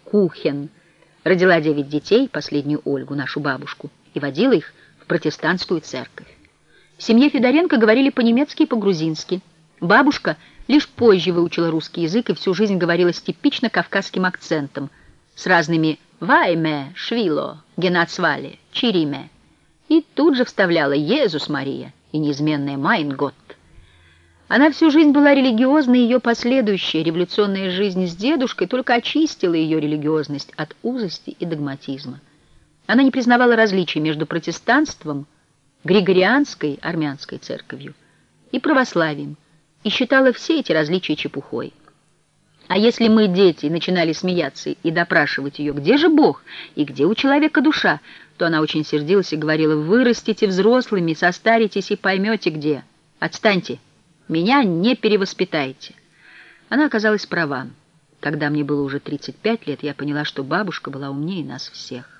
Кухен. Родила 9 детей, последнюю Ольгу, нашу бабушку, и водила их в протестантскую церковь. В семье Федоренко говорили по-немецки и по-грузински. Бабушка лишь позже выучила русский язык и всю жизнь говорила с типично кавказским акцентом, с разными «вайме», «швило», «генацвали», «чириме». И тут же вставляла «Иезус Мария» и неизменная «Майн Гот». Она всю жизнь была религиозной, и ее последующая революционная жизнь с дедушкой только очистила ее религиозность от узости и догматизма. Она не признавала различий между протестанством, григорианской армянской церковью и православием, и считала все эти различия чепухой. А если мы, дети, начинали смеяться и допрашивать ее, где же Бог и где у человека душа, то она очень сердилась и говорила: «Вырастите взрослыми, состаритесь и поймете, где. Отстаньте, меня не перевоспитайте». Она оказалась права. Когда мне было уже 35 лет, я поняла, что бабушка была умнее нас всех.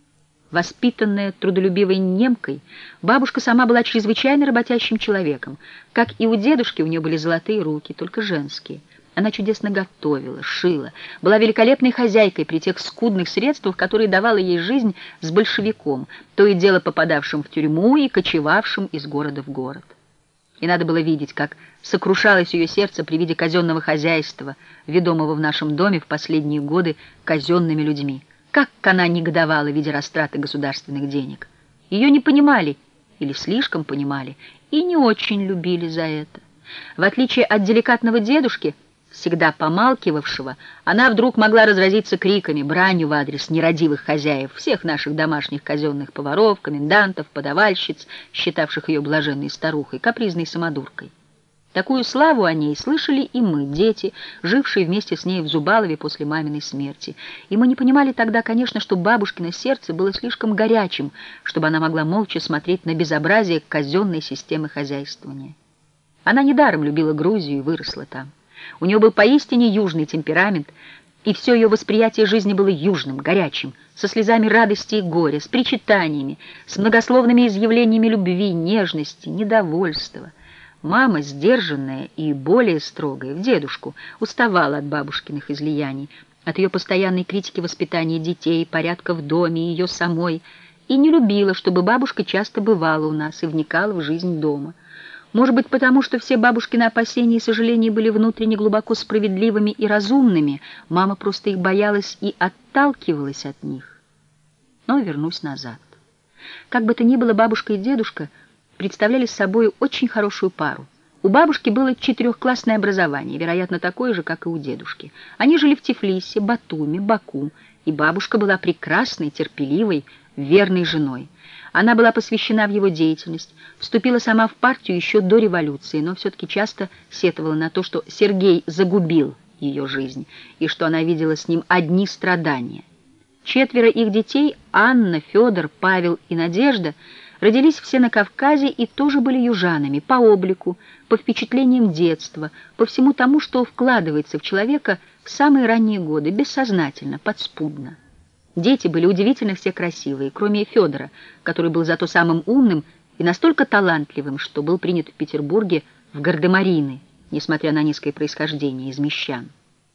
Воспитанная трудолюбивой немкой, бабушка сама была чрезвычайно работящим человеком. Как и у дедушки, у нее были золотые руки, только женские. Она чудесно готовила, шила, была великолепной хозяйкой при тех скудных средствах, которые давала ей жизнь с большевиком, то и дело попадавшим в тюрьму и кочевавшим из города в город. И надо было видеть, как сокрушалось ее сердце при виде казенного хозяйства, ведомого в нашем доме в последние годы казенными людьми. Как она негодовала, видя растраты государственных денег. Ее не понимали, или слишком понимали, и не очень любили за это. В отличие от деликатного дедушки, всегда помалкивавшего, она вдруг могла разразиться криками, бранью в адрес нерадивых хозяев, всех наших домашних казенных поваров, комендантов, подавальщиц, считавших ее блаженной старухой, капризной самодуркой. Такую славу о ней слышали и мы, дети, жившие вместе с ней в Зубалове после маминой смерти. И мы не понимали тогда, конечно, что бабушкино сердце было слишком горячим, чтобы она могла молча смотреть на безобразие казенной системы хозяйствования. Она недаром любила Грузию и выросла там. У нее был поистине южный темперамент, и все ее восприятие жизни было южным, горячим, со слезами радости и горя, с причитаниями, с многословными изъявлениями любви, нежности, недовольства. Мама, сдержанная и более строгая, в дедушку, уставала от бабушкиных излияний, от ее постоянной критики воспитания детей, порядка в доме и ее самой, и не любила, чтобы бабушка часто бывала у нас и вникала в жизнь дома. Может быть, потому что все бабушкины опасения и сожаления были внутренне глубоко справедливыми и разумными, мама просто их боялась и отталкивалась от них. Но вернусь назад. Как бы то ни было, бабушка и дедушка представляли собой очень хорошую пару. У бабушки было 4-классное образование, вероятно, такое же, как и у дедушки. Они жили в Тифлисе, Батуми, Баку, и бабушка была прекрасной, терпеливой, верной женой. Она была посвящена в его деятельность, вступила сама в партию еще до революции, но все-таки часто сетовала на то, что Сергей загубил ее жизнь, и что она видела с ним одни страдания. 4 их детей, Анна, Федор, Павел и Надежда, родились все на Кавказе и тоже были южанами по облику, по впечатлениям детства, по всему тому, что вкладывается в человека в самые ранние годы, бессознательно, подспудно. Дети были удивительно все красивые, кроме Федора, который был зато самым умным и настолько талантливым, что был принят в Петербурге в гардемарины, несмотря на низкое происхождение из мещан.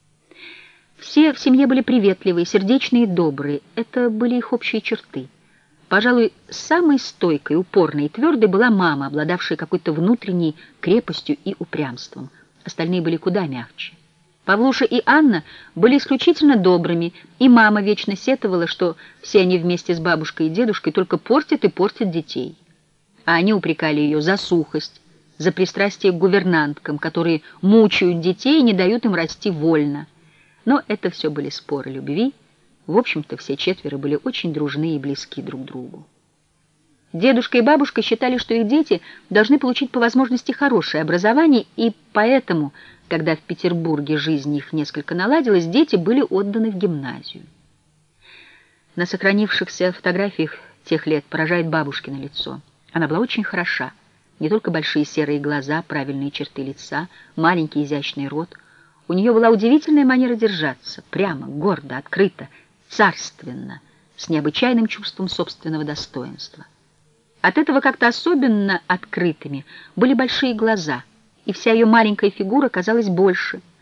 Все в семье были приветливые, сердечные и добрые, это были их общие черты. Пожалуй, самой стойкой, упорной и твердой была мама, обладавшая какой-то внутренней крепостью и упрямством. Остальные были куда мягче. Павлуша и Анна были исключительно добрыми, и мама вечно сетовала, что все они вместе с бабушкой и дедушкой только портят и портят детей. А они упрекали ее за сухость, за пристрастие к гувернанткам, которые мучают детей и не дают им расти вольно. Но это все были споры любви. В общем-то, все 4 были очень дружны и близки друг другу. Дедушка и бабушка считали, что их дети должны получить по возможности хорошее образование, и поэтому, когда в Петербурге жизнь их несколько наладилась, дети были отданы в гимназию. На сохранившихся фотографиях тех лет поражает бабушкино лицо. Она была очень хороша. Не только большие серые глаза, правильные черты лица, маленький изящный рот. У нее была удивительная манера держаться, прямо, гордо, открыто, царственно, с необычайным чувством собственного достоинства. От этого как-то особенно открытыми были большие глаза, и вся ее маленькая фигура казалась больше.